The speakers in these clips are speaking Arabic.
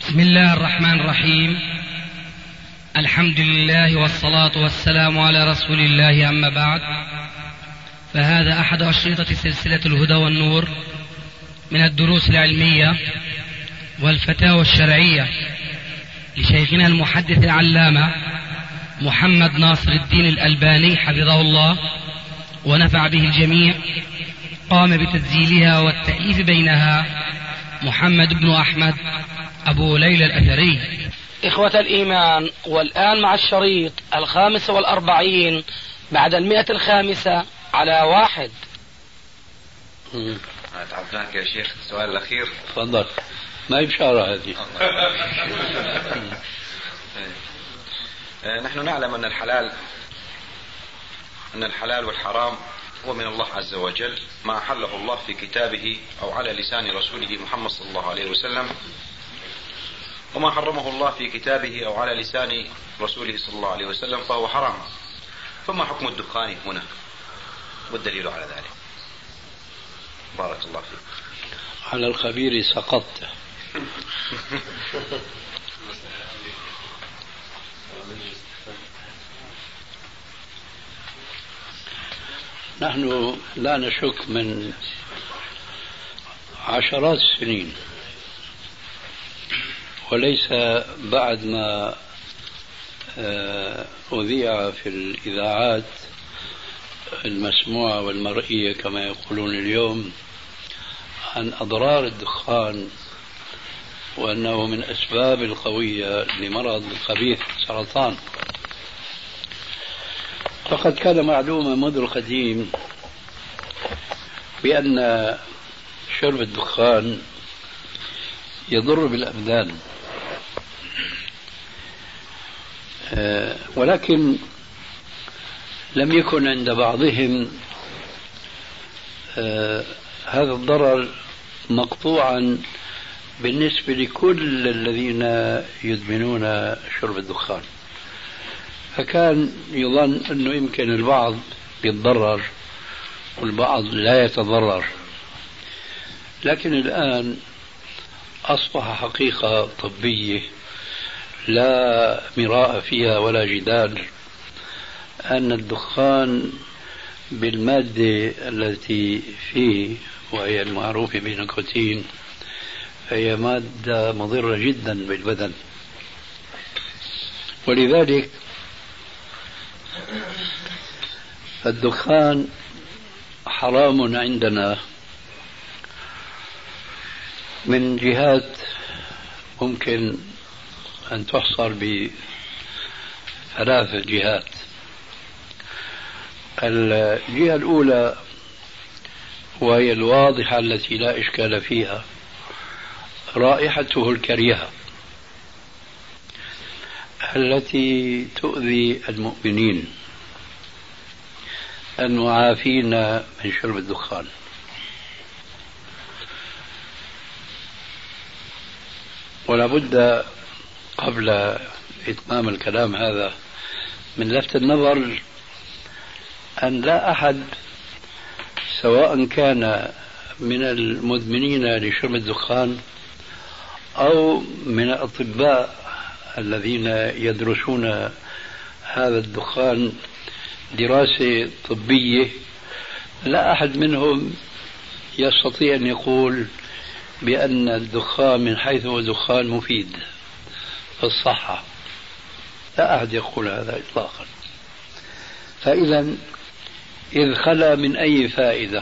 بسم الله الرحمن الرحيم. الحمد لله والصلاة والسلام على رسول الله، أما بعد، فهذا أحد أشرطة سلسلة الهدى والنور من الدروس العلمية والفتاوى الشرعية لشيخنا المحدث العلامة محمد ناصر الدين الألباني حفظه الله ونفع به الجميع. قام بتسجيلها والتأليف بينها محمد بن أحمد أبو ليلى الأثري. إخوة الإيمان، والآن مع الشريط 45 بعد 105 على 1. تعبناك يا شيخ. السؤال الأخير تفضل. ما بشارة هذه. نحن نعلم أن الحلال والحرام هو من الله عز وجل، ما أحله الله في كتابه أو على لسان رسوله محمد صلى الله عليه وسلم، وما حرمه الله في كتابه أو على لسان رسوله صلى الله عليه وسلم فهو حرام. فما حكم الدخان هنا والدليل على ذلك؟ بارك الله فيك. على الخبير سقطت. نحن لا نشك من عشرات السنين، وليس بعد ما أذيع في الإذاعات المسموعة والمرئية كما يقولون اليوم عن أضرار الدخان وأنه من أسباب القوية لمرض الخبيث السرطان، فقد كان معلومة منذ القديم بأن شرب الدخان يضر بالأبدان، ولكن لم يكن عند بعضهم هذا الضرر مقطوعا بالنسبة لكل الذين يدمنون شرب الدخان، فكان يظن أنه يمكن البعض يتضرر والبعض لا يتضرر. لكن الآن أصبح حقيقة طبية لا مراء فيها ولا جدال أن الدخان بالمادة التي فيه وهي المعروفة بنيكوتين هي مادة مضرة جدا بالبدن، ولذلك الدخان حرام عندنا من جهات ممكن أن تحصر بثلاث جهات. الجهة الأولى وهي الواضحة التي لا إشكال فيها، رائحته الكريهة التي تؤذي المؤمنين المعافين من شرب الدخان. ولا بد قبل إتمام الكلام هذا من لفت النظر أن لا أحد سواء كان من المدمنين لشرب الدخان أو من الأطباء الذين يدرسون هذا الدخان دراسة طبية، لا أحد منهم يستطيع أن يقول بأن الدخان من حيث هو دخان مفيد في الصحة، لا أحد يقول هذا إطلاقا. فإذا إذ خلا من أي فائدة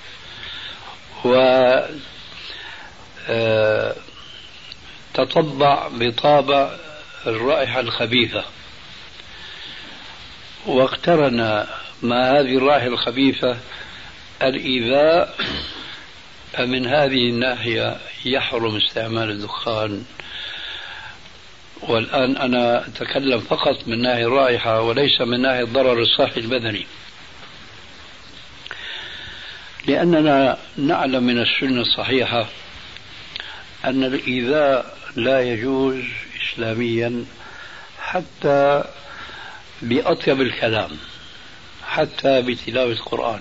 وتطبع بطابع الرائحة الخبيثة واقترن مع هذه الرائحة الخبيثة الإيذاء، فمن هذه الناحية يحرم استعمال الدخان. والآن أنا أتكلم فقط من ناحية الرائحة وليس من ناحية الضرر الصحي البدني، لأننا نعلم من السنة الصحيحة أن الإيذاء لا يجوز إسلاميا حتى بأطيب الكلام، حتى بتلاوة القرآن،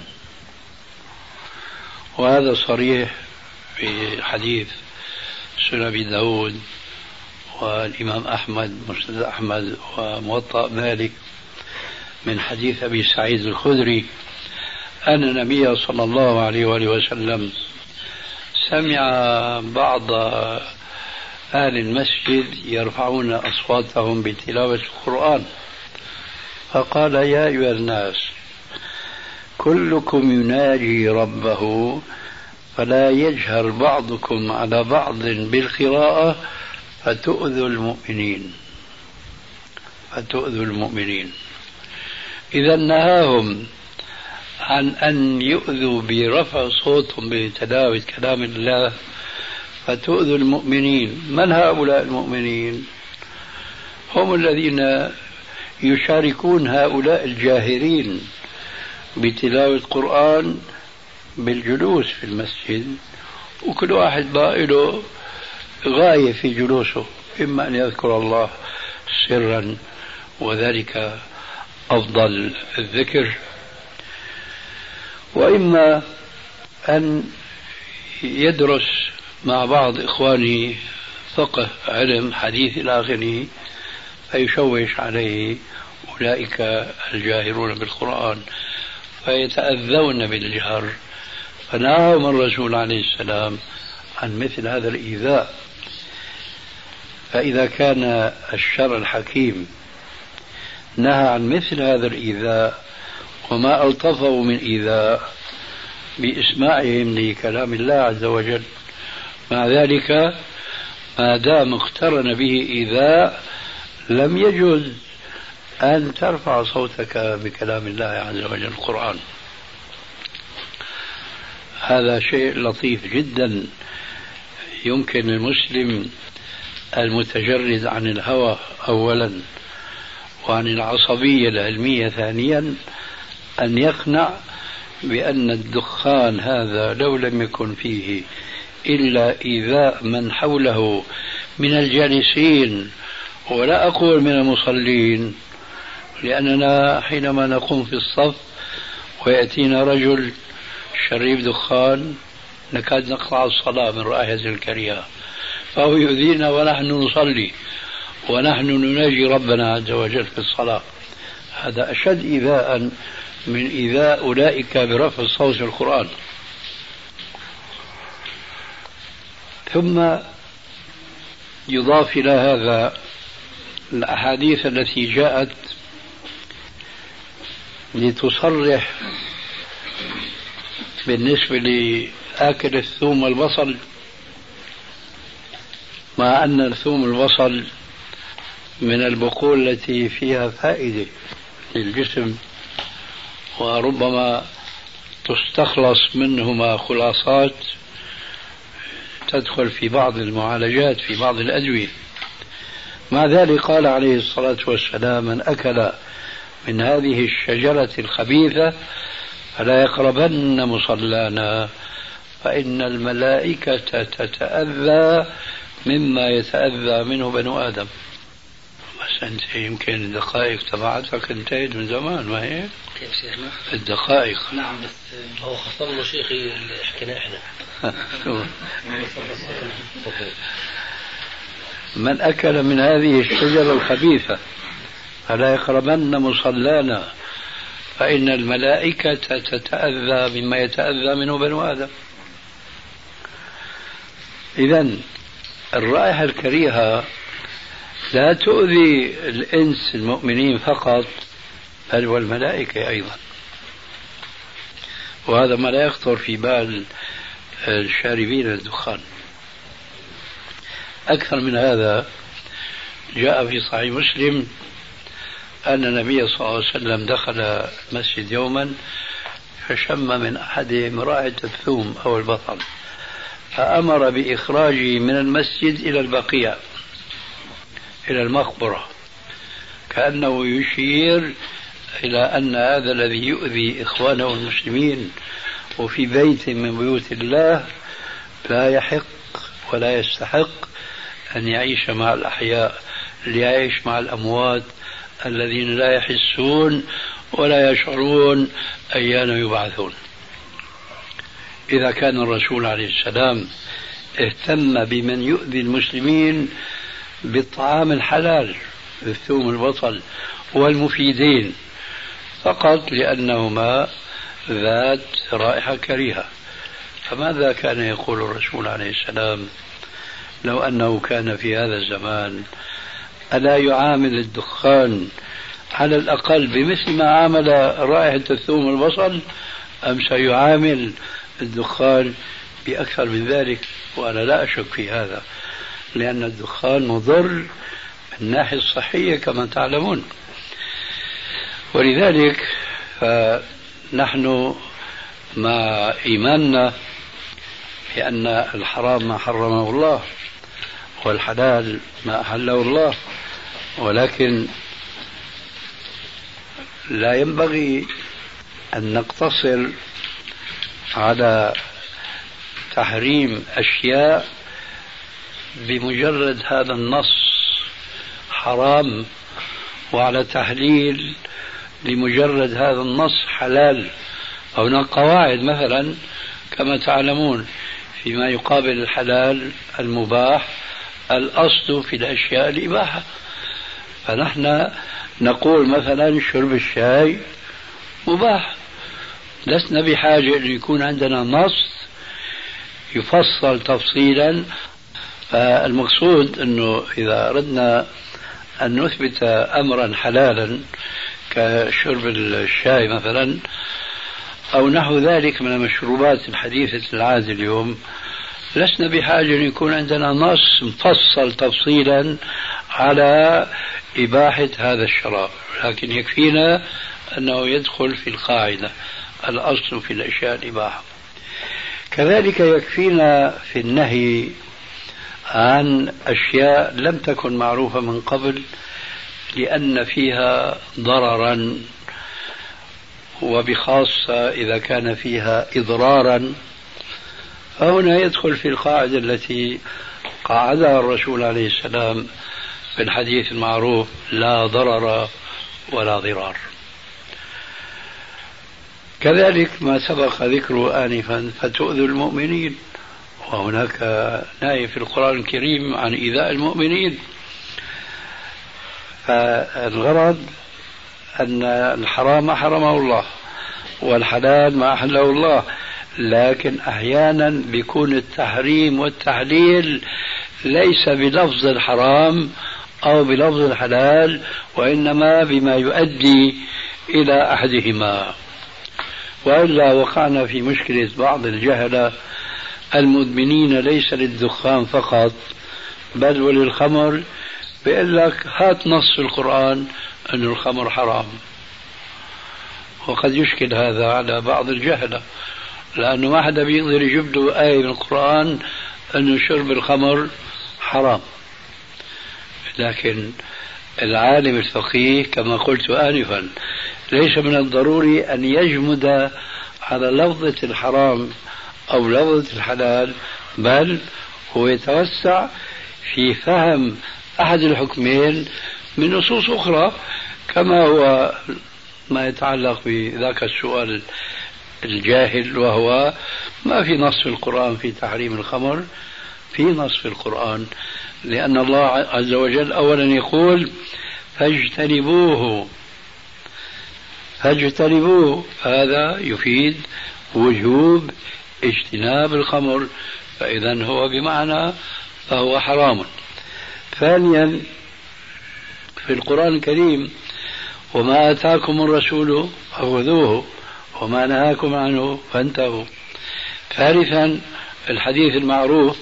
وهذا صريح في حديث سنن أبي داود والإمام أحمد مسند أحمد وموطأ مالك من حديث أبي سعيد الخدري أن النبي صلى الله عليه وآله وسلم سمع بعض أهل المسجد يرفعون أصواتهم بتلاوة القرآن، فقال: يا أيها الناس، كلكم يناجي ربه فلا يجهر بعضكم على بعض بالقراءة فتؤذوا المؤمنين. إذا نهاهم عن أن يؤذوا برفع صوتهم بتلاوة كلام الله فتؤذوا المؤمنين. من هؤلاء المؤمنين؟ هم الذين يشاركون هؤلاء الجاهرين بتلاوة القرآن بالجلوس في المسجد، وكل واحد له غاية في جلوسه، إما أن يذكر الله سرا وذلك أفضل الذكر، وإما أن يدرس مع بعض إخوانه فقه علم حديث إلى آخره فيشوش عليه أولئك الجاهرون بالقرآن فيتأذون بالجهر، فنهاهم الرسول عليه السلام عن مثل هذا الإيذاء. فإذا كان الشرع الحكيم نهى عن مثل هذا الإيذاء وما ألطفه من إيذاء بإسماعهم لكلام الله عز وجل، مع ذلك ما دام اقترن به إيذاء لم يجوز أن ترفع صوتك بكلام الله عز وجل القرآن. هذا شيء لطيف جدا يمكن المسلم المتجرد عن الهوى أولا وعن العصبية العلمية ثانيا أن يقنع بأن الدخان هذا لو لم يكن فيه إلا إيذاء من حوله من الجالسين، ولا أقول من المصلين، لأننا حينما نقوم في الصف ويأتينا رجل شريف دخان نكاد نقطع الصلاة من رائحة الكريهة، فهو يؤذينا ونحن نصلي ونحن نناجي ربنا عز وجل في الصلاة. هذا أشد إيذاء من إيذاء أولئك برفع الصوت في القرآن. ثم يضاف إلى هذا الأحاديث التي جاءت لتصرح بالنسبة لآكل الثوم والبصل، مع أن الثوم والبصل من البقول التي فيها فائدة للجسم، وربما تستخلص منهما خلاصات تدخل في بعض المعالجات في بعض الأدوية. مع ذلك قال عليه الصلاة والسلام: من أكل من هذه الشجرة الخبيثة فلا يقربن مصلانا فإن الملائكة تتأذى مما يتأذى منه بنو آدم. بس أنت يمكن الدقائق تبعتك انتهت من زمان، ما هي؟ كيف شيخنا؟ الدقائق. نعم، بس هو خصم له شيخي اللي حكينا احنا. من أكل من هذه الشجرة الخبيثة فلا يقربن مصلانا فإن الملائكة تتأذى مما يتأذى منه بنو آدم. إذن الرائحة الكريهة لا تؤذي الإنس المؤمنين فقط بل والملائكة أيضا، وهذا ما لا يخطر في بال الشاربين الدخان. أكثر من هذا جاء في صحيح مسلم أن النبي صلى الله عليه وسلم دخل المسجد يوما فشم من أحدهم رائحة الثوم أو البصل فأمر بإخراجه من المسجد إلى البقيع إلى المقبرة، كأنه يشير إلى أن هذا الذي يؤذي إخوانه المسلمين وفي بيت من بيوت الله لا يحق ولا يستحق أن يعيش مع الأحياء، ليعيش مع الأموات الذين لا يحسون ولا يشعرون أيان يبعثون. إذا كان الرسول عليه السلام اهتم بمن يؤذي المسلمين بالطعام الحلال الثوم البصل والمفيدين فقط لأنهما ذات رائحة كريهة. فماذا كان يقول الرسول عليه السلام لو أنه كان في هذا الزمان؟ ألا يعامل الدخان على الأقل بمثل ما عامل رائحة الثوم البصل، أم سيعامل الدخان بأكثر من ذلك؟ وأنا لا أشك في هذا، لأن الدخان مضر من الناحية الصحية كما تعلمون. ولذلك فنحن مع إيماننا بأن الحرام ما حرمه الله والحلال ما أحله الله، ولكن لا ينبغي أن نقتصر على تحريم أشياء بمجرد هذا النص حرام، وعلى تحليل لمجرد هذا النص حلال. هناك قواعد مثلا كما تعلمون فيما يقابل الحلال المباح الأصل في الأشياء الإباحة. فنحن نقول مثلا شرب الشاي مباح، لسنا بحاجة أن يكون عندنا نص يفصل تفصيلا. فالمقصود أنه إذا أردنا أن نثبت أمرا حلالا كشرب الشاي مثلا أو نحو ذلك من المشروبات الحديثة العادة اليوم، لسنا بحاجة أن يكون عندنا نص مفصل تفصيلا على إباحة هذا الشراب، لكن يكفينا أنه يدخل في القاعدة الأصل في الأشياء الإباحة. كذلك يكفينا في النهي عن أشياء لم تكن معروفة من قبل لأن فيها ضررا، وبخاصة إذا كان فيها إضرارا، فهنا يدخل في القاعدة التي قاعدها الرسول عليه السلام في الحديث المعروف: لا ضرر ولا ضرار. كذلك ما سبق ذكره آنفا: فتؤذوا المؤمنين، وهناك نهي في القرآن الكريم عن إيذاء المؤمنين. فالغرض أن الحرام ما حرمه الله والحلال ما أحله الله، لكن أحيانا بيكون التحريم والتحليل ليس بلفظ الحرام أو بلفظ الحلال، وإنما بما يؤدي إلى أحدهما. وإلا وقعنا في مشكلة بعض الجهلة المدمنين ليس للدخان فقط بل وللخمر، بيقول لك هات نص في القرآن أن الخمر حرام، وقد يشكل هذا على بعض الجهلة، لأنه ما حدا بيقدر يجيب له آية من القرآن أن شرب الخمر حرام. لكن العالم الفقيه كما قلت آنفا ليس من الضروري أن يجمد على لفظة الحرام أو لفظة الحلال، بل هو يتوسع في فهم أحد الحكمين من نصوص أخرى، كما هو ما يتعلق بذاك السؤال الجاهل، وهو ما في نص في القرآن في تحريم الخمر. في نص في القرآن، لأن الله عز وجل أولا يقول: فاجتنبوه. هذا يفيد وجوب اجتناب الخمر، فإذا هو بمعنى فهو حرام. ثانيا في القرآن الكريم: وما آتاكم الرسول فخذوه وما نهاكم عنه فانتهوا. ثالثا الحديث المعروف: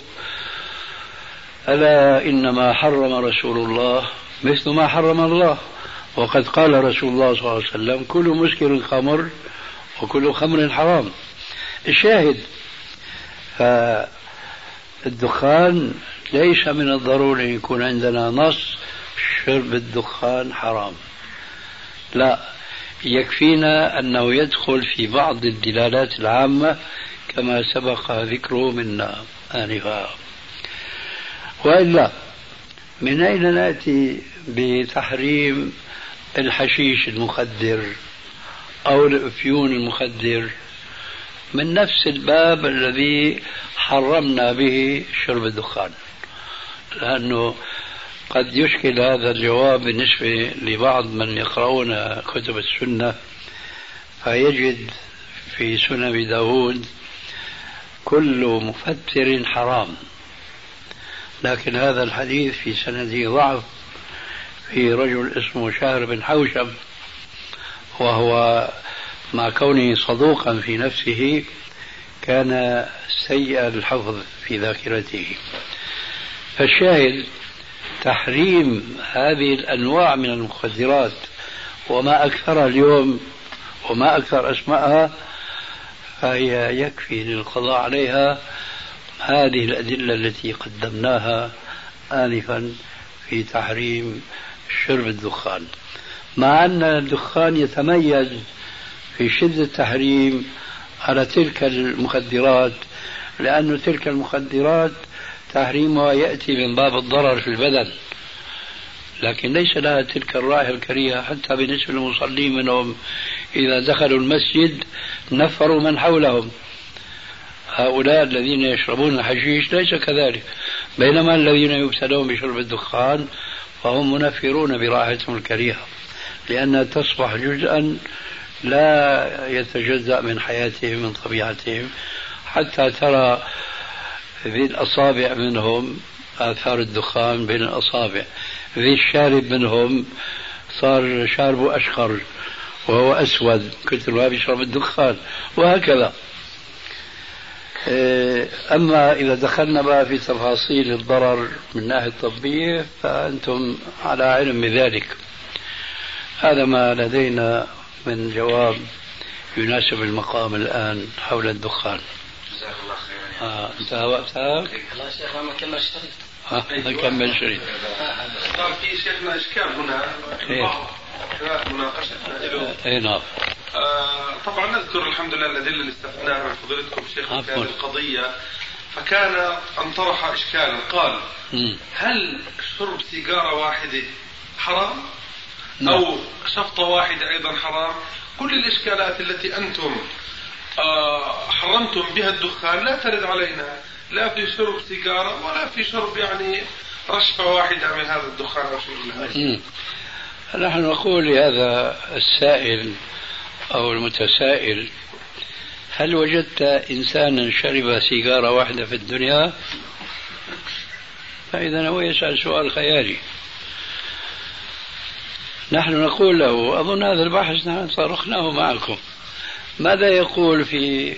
ألا إنما حرم رسول الله مثل ما حرم الله، وقد قال رسول الله صلى الله عليه وسلم: كل مسكر خمر وكل خمر حرام. الشاهد: فالدخان ليس من الضروري يكون عندنا نص شرب الدخان حرام، لا، يكفينا أنه يدخل في بعض الدلالات العامة كما سبق ذكره منا آنفا. وإلا من أين نأتي بتحريم الحشيش المخدر أو الأفيون المخدر؟ من نفس الباب الذي حرمنا به شرب الدخان، لأنه قد يشكل هذا الجواب بالنسبة لبعض من يقرؤون كتب السنة، فيجد في سنن أبي داود كل مفتر حرام، لكن هذا الحديث في سنده ضعف، في رجل اسمه شهر بن حوشب، وهو مع كونه صدوقا في نفسه كان سيء الحفظ في ذاكرته. فالشاهد تحريم هذه الأنواع من المخدرات وما أكثرها اليوم وما أكثر أسمائها، فهي يكفي للقضاء عليها هذه الأدلة التي قدمناها آنفا في تحريم شرب الدخان، مع أن الدخان يتميز في شدة التحريم على تلك المخدرات، لأن تلك المخدرات تحريمها يأتي من باب الضرر في البدن، لكن ليس لها تلك الرائحة الكريهة. حتى بالنسبة للمصلين منهم إذا دخلوا المسجد نفروا من حولهم، هؤلاء الذين يشربون الحشيش ليس كذلك، بينما الذين يبتلون بشرب الدخان فهم منفرون برائحتهم الكريهة، لأنها تصبح جزءا لا يتجزأ من حياتهم من طبيعتهم، حتى ترى ذي الأصابع منهم آثار الدخان بين الأصابع، ذي الشارب منهم صار شاربه أشقر وهو أسود كثر ما بيشرب الدخان، وهكذا. أما إذا دخلنا بقى في تفاصيل الضرر من الناحية الطبية فأنتم على علم بذلك. هذا ما لدينا من جواب يناسب المقام الآن حول الدخان. جزاك الله خيرا. انتهى وقتها؟ لا شيخ ما كمل شريط. نكمل شريط. صار في شيخنا إشكال هنا مناقشتنا له. اي نعم. طبعا نذكر الحمد لله الأدلة اللي استفدناها من فضيلتكم شيخ في هذه القضية، فكان أن طرح إشكالا قال هل شرب سيجارة واحدة حرام أو شفطة واحدة أيضا حرام؟ كل الإشكالات التي أنتم حرمتم بها الدخان لا ترد علينا، لا في شرب سيجارة ولا في شرب يعني رشفة واحدة من هذا الدخان أو شيء من هذا. نحن نقول لهذا السائل أو المتسائل هل وجدت إنسانا شرب سيجارة واحدة في الدنيا؟ فإذا هو يسأل سؤال خيالي. نحن نقول له أظن هذا البحث نحن طرحناه معكم، ماذا يقول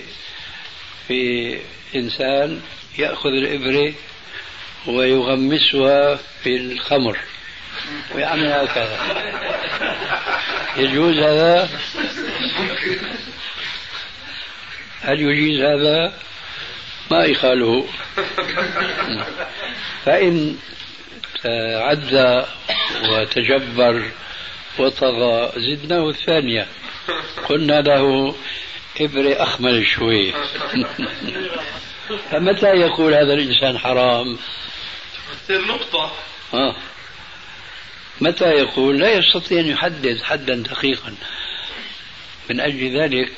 في إنسان يأخذ الإبرة ويغمسها في الخمر ويعمل هكذا، يجوز هذا؟ هل يجيز هذا؟ ما يخاله. فإن تعدى وتجبر وطغى زدناه الثانية، قلنا له إبرة أخمل شوي. فمتى يقول هذا الإنسان حرام؟ النقطة متى يقول؟ لا يستطيع أن يحدد حدا دقيقا. من أجل ذلك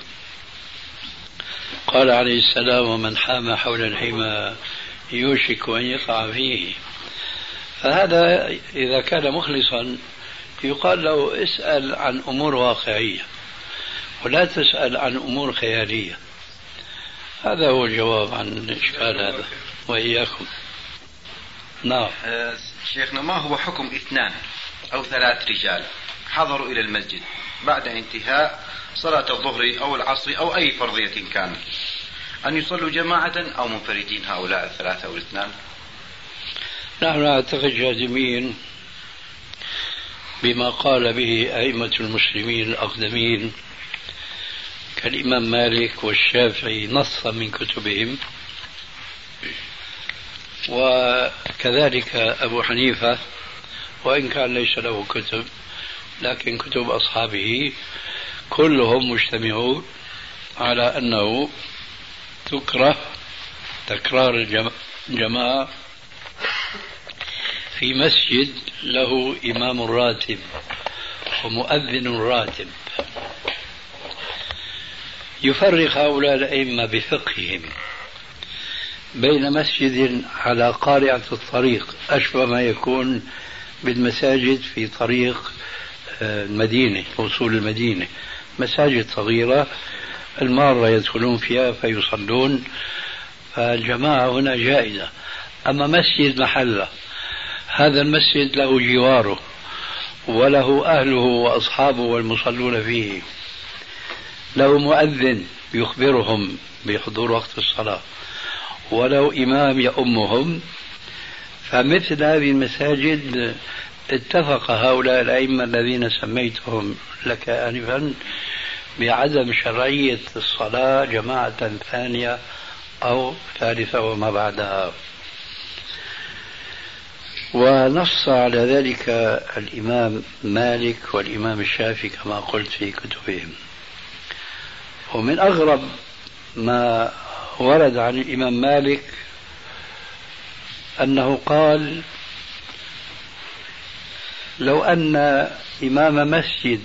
قال عليه السلام ومن حام حول الحمى يوشك أن يقع فيه. فهذا إذا كان مخلصا يقال له اسأل عن أمور واقعية ولا تسأل عن أمور خيالية. هذا هو الجواب عن الإشكال هذا. وإياكم. نعم. شيخنا، ما هو حكم 2 أو 3 رجال حضروا إلى المسجد بعد انتهاء صلاة الظهر أو العصر أو أي فرضية كانت، أن يصلوا جماعة أو منفردين هؤلاء 3 أو 2؟ نحن نعتقد جازمين بما قال به أئمة المسلمين الأقدمين كالإمام مالك والشافعي نصا من كتبهم، وكذلك أبو حنيفة وإن كان ليس له كتب لكن كتب أصحابه كلهم مجتمعون على أنه تكره تكرار الجماعة في مسجد له إمام راتب ومؤذن راتب. يفرق هؤلاء الأئمة بفقههم بين مسجد على قارعة الطريق أشبه ما يكون بالمساجد في طريق المدينة، وصول المدينة، مساجد صغيرة المارة يدخلون فيها فيصلون، فالجماعة هنا جائزة. أما مسجد محلة، هذا المسجد له جواره وله أهله وأصحابه والمصلون فيه، له مؤذن يخبرهم بحضور وقت الصلاة، ولو إمام يؤمهم، فمثل هذه المساجد اتفق هؤلاء الأئمة الذين سميتهم لك آنفا بعدم شرعية الصلاة جماعة ثانية أو ثالثة وما بعدها. ونص على ذلك الإمام مالك والإمام الشافعي كما قلت في كتبهم. ومن أغرب ما ورد عن الإمام مالك أنه قال: لو أن إمام مسجد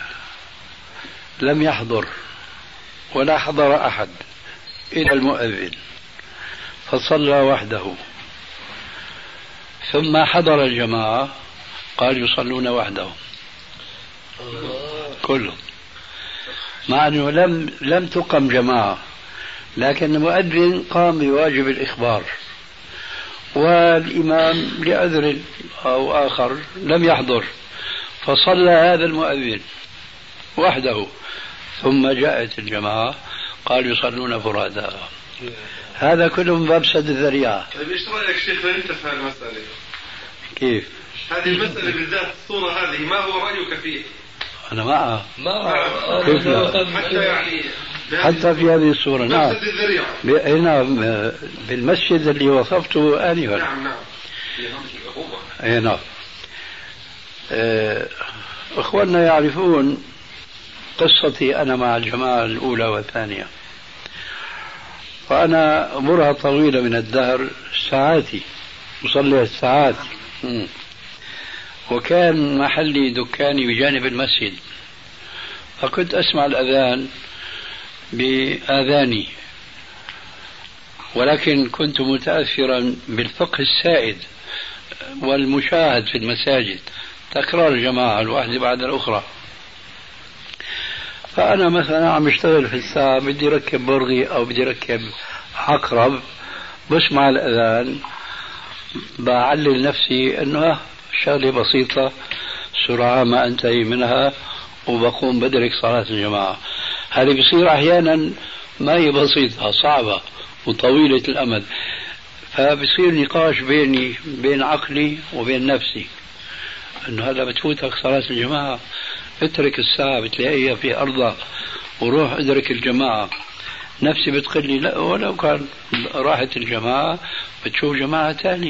لم يحضر ولا حضر أحد إلا المؤذن فصلى وحده ثم حضر الجماعة، قال يصلون وحدهم كلهم، مع أنه لم تقم جماعة، لكن المؤذن قام بواجب الإخبار، والإمام لعذر أو آخر لم يحضر، فصلى هذا المؤذن وحده، ثم جاءت الجماعة قال يصلون فرادى. هذا كله من باب سد الذريعة. طيب ايش رأيك شيخنا انت في المسألة؟ كيف؟ هذه المسألة بالذات الصورة هذه ما هو رأيك فيه؟ أنا معها. كيف لا؟ حتى يعني حتى في هذه الصورة. نعم. سد الذريعة. نعم، بالمسجد اللي وصفته آنفا. نعم. نعم. إخواننا يعرفون قصتي أنا مع الجماعة الأولى والثانية، فأنا أمرها طويلة من الدهر، ساعاتي أصلي الساعات، وكان محلي دكاني بجانب المسجد، فكنت أسمع الأذان بآذاني، ولكن كنت متأثرا بالفقه السائد والمشاهد في المساجد، تكرار الجماعة الواحدة بعد الأخرى. فأنا مثلا عم اشتغل في الساعة، بدي ركب برغي أو بدي ركب عقرب، بسمع الأذان بعلل نفسي أنه شغلة بسيطة سرعة ما أنتهي منها وبقوم بدرك صلاة الجماعة. هذه بصير أحيانا ما هي بسيطة، صعبة وطويلة الأمد، فبصير نقاش بيني بين عقلي وبين نفسي أنه هذا بتفوتك صلاة الجماعة، اترك الساعة بتلاقيها في أرضها وروح ادرك الجماعة. نفسي بتقول لي لا، ولو كان راحت الجماعة بتشوف جماعة تانية.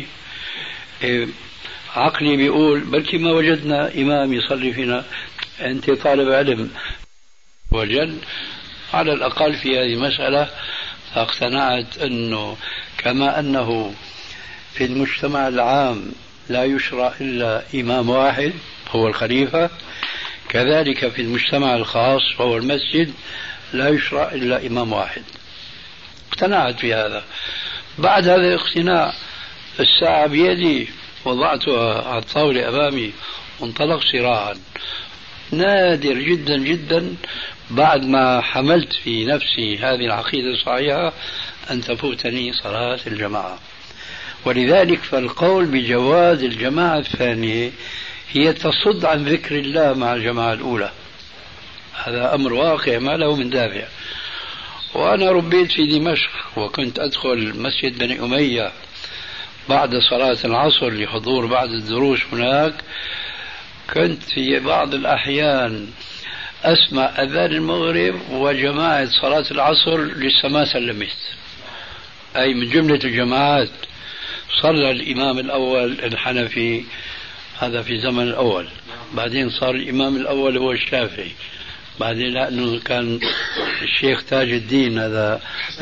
عقلي بيقول بلكي ما وجدنا إمام يصلي فينا، أنت طالب علم وجد على الأقل في هذه المسألة. فاقتنعت أنه كما أنه في المجتمع العام لا يشرع إلا إمام واحد هو الخليفة، كذلك في المجتمع الخاص وهو المسجد لا يشرع إلا إمام واحد. اقتنعت بهذا. بعد هذا الاقتناع الساعة بيدي، وضعتها على الطاولة أمامي وانطلق سراعا. نادر جدا جدا بعد ما حملت في نفسي هذه العقيدة الصحيحة أن تفوتني صلاة الجماعة. ولذلك فالقول بجواز الجماعة الثانية هي تصد عن ذكر الله مع الجماعة الأولى، هذا أمر واقع ما له من دافع. وأنا ربيت في دمشق، وكنت أدخل مسجد بني أمية بعد صلاة العصر لحضور بعض الدروس هناك. كنت في بعض الأحيان أسمع أذان المغرب وجماعة صلاة العصر لسه ما سلمت، أي من جملة الجماعات. صلى الإمام الأول الحنفي، هذا في زمن الأول، بعدين صار الإمام الأول هو الشافعي، بعدين لأنه كان الشيخ تاج الدين هذا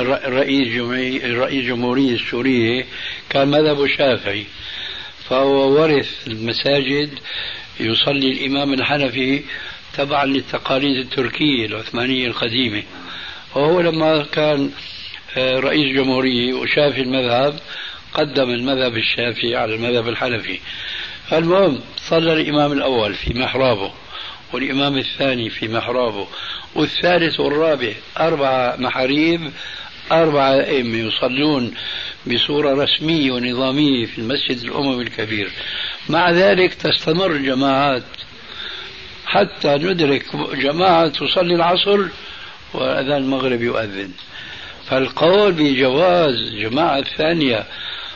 رئيس جمهورية السورية كان مذهبه الشافعي، فهو ورث المساجد يصلي الإمام الحنفي تبعا للتقاليد التركية العثمانية القديمة. وهو لما كان رئيس جمهورية وشافي المذهب قدم المذهب الشافعي على المذهب الحنفي، المهم صلى الإمام الأول في محرابه، والإمام الثاني في محرابه، والثالث والرابع 4 محاريب، 4 أئمة يصلون بصورة رسمية ونظامية في المسجد الأموي الكبير. مع ذلك تستمر جماعات حتى ندرك جماعة تصلي العصر وأذان المغرب يؤذن. فالقول بجواز جماعة ثانية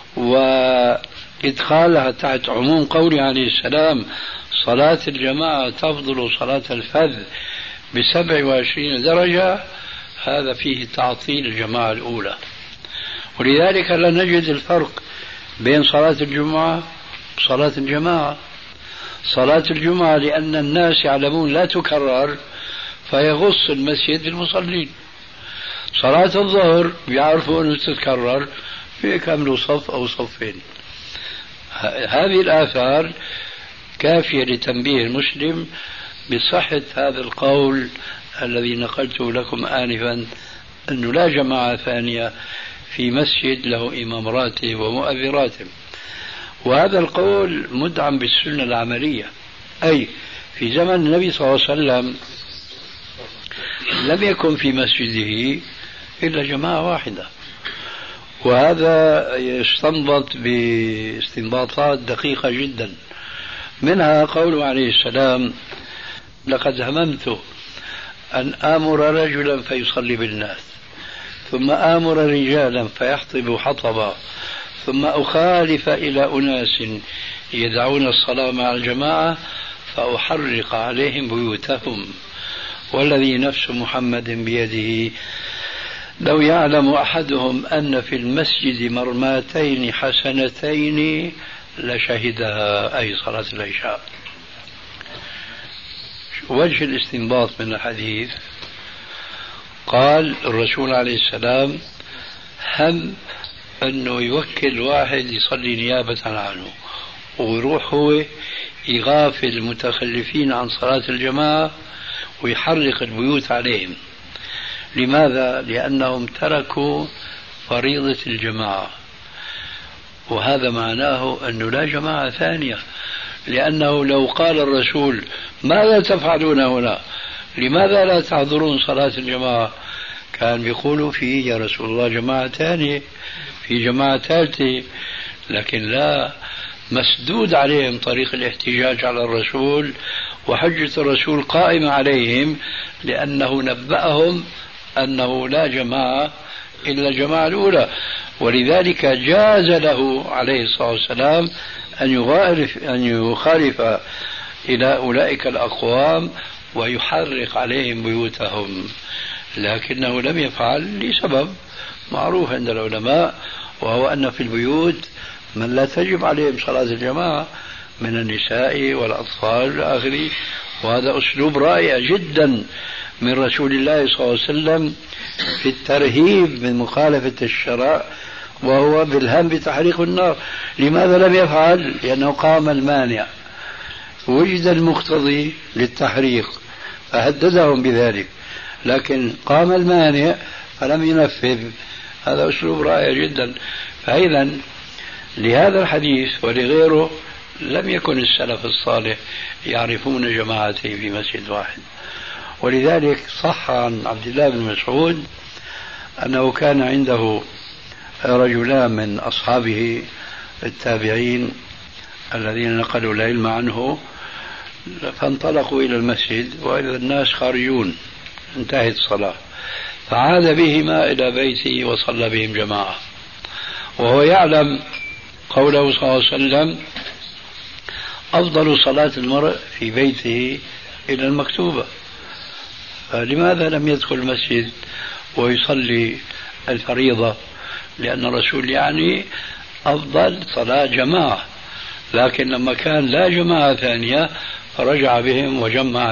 وإدخالها تحت عموم قوله عليه السلام صلاة الجماعة تفضل صلاة الفذ ب27 درجة، هذا فيه تعطيل الجماعة الأولى. ولذلك لا نجد الفرق بين صلاة الجمعة وصلاة الجماعة. صلاة الجمعة لأن الناس يعلمون لا تكرر فيغص المسجد بالمصلين. صلاة الظهر بيعرفوا أنه تتكرر بيكملوا صف أو صفين. هذه الآثار كافية لتنبيه المسلم بصحة هذا القول الذي نقلته لكم آنفا، أنه لا جماعة ثانية في مسجد له إمام راتب ومؤذن راتب. وهذا القول مدعم بالسنة العملية، أي في زمن النبي صلى الله عليه وسلم لم يكن في مسجده إلا جماعة واحدة، وهذا يستنبط باستنباطات دقيقة جدا. منها قوله عليه السلام لقد هممت أن آمر رجلا فيصلي بالناس، ثم آمر رجالا فيحطبوا حطبا، ثم أخالف إلى أناس يدعون الصلاة مع الجماعة فأحرق عليهم بيوتهم، والذي نفس محمد بيده لو يعلم أحدهم أن في المسجد مرماتين حسنتين لشهدها، أي صلاة العشاء. وجه الاستنباط من الحديث قال الرسول عليه السلام هم أنه يوكل واحد يصلي نيابة عنه ويروح هو يغافل المتخلفين عن صلاة الجماعة ويحرق البيوت عليهم. لماذا؟ لأنهم تركوا فريضة الجماعة، وهذا معناه أنه لا جماعة ثانية. لأنه لو قال الرسول ماذا تفعلون هنا، لماذا لا تحضرون صلاة الجماعة، كان بيقولوا في يا رسول الله جماعة ثانية، في جماعة ثالثة. لكن لا، مسدود عليهم طريق الاحتجاج على الرسول، وحجة الرسول قائمة عليهم لأنه نبأهم أنه لا جماعة إلا الجماعة الأولى. ولذلك جاز له عليه الصلاة والسلام أن يخالف إلى أولئك الأقوام ويحرق عليهم بيوتهم، لكنه لم يفعل لسبب معروف عند العلماء، وهو أن في البيوت من لا تجب عليهم صلاة الجماعة من النساء والأطفال إلى آخره. وهذا أسلوب رائع جدا من رسول الله صلى الله عليه وسلم في الترهيب من مخالفة الشرع، وهو بالهم بتحريق النار. لماذا لم يفعل؟ لأنه قام المانع، وجد المقتضي للتحريق فهددهم بذلك، لكن قام المانع فلم ينفذ. هذا أسلوب رائع جدا. فإذا لهذا الحديث ولغيره لم يكن السلف الصالح يعرفون جماعتين في مسجد واحد. ولذلك صح عن عبد الله بن مسعود أنه كان عنده رجلان من أصحابه التابعين الذين نقلوا العلم عنه، فانطلقوا إلى المسجد وإذا الناس خارجون، انتهت الصلاة، فعاد بهما إلى بيته وصلى بهم جماعة، وهو يعلم قوله صلى الله عليه وسلم أفضل صلاة المرء في بيته إلى المكتوبة. فلماذا لم يدخل المسجد ويصلي الفريضة؟ لأن الرسول يعني أفضل صلاة جماعة، لكن لما كان لا جماعة ثانية فرجع بهم وجمع،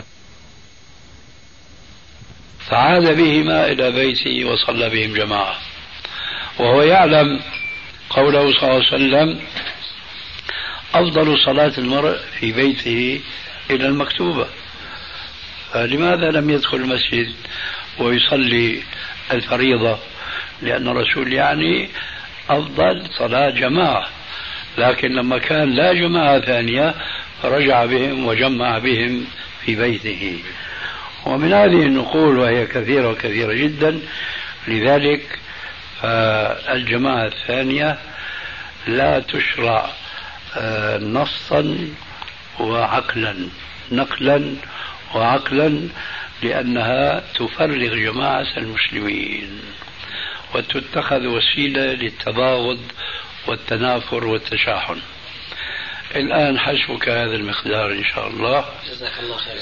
فعاد بهما إلى بيته وصلى بهم جماعة، وهو يعلم قوله صلى الله عليه وسلم أفضل صلاة المرء في بيته إلى المكتوبة. فلماذا لم يدخل المسجد ويصلي الفريضة؟ لأن الرسول يعني أفضل صلاة جماعة، لكن لما كان لا جماعة ثانية رجع بهم وجمع بهم في بيته. ومن هذه النقول وهي كثيرة وكثيرة جدا، لذلك الجماعة الثانية لا تشرع نصا وعقلا، نقلا وعقلا، لأنها تفرغ جماعة المسلمين وتتخذ وسيلة للتباغض والتنافر والتشاحن. الآن حسبك هذا المقدار إن شاء الله. جزاك الله خير.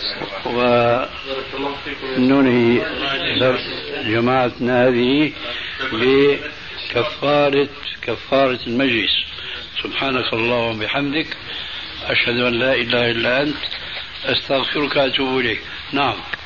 وننهي درس جماعتنا هذه بكفارة المجلس. سبحانك اللهم وبحمدك، أشهد أن لا إله إلا أنت، أستغفرك وأتوب إليك. نعم.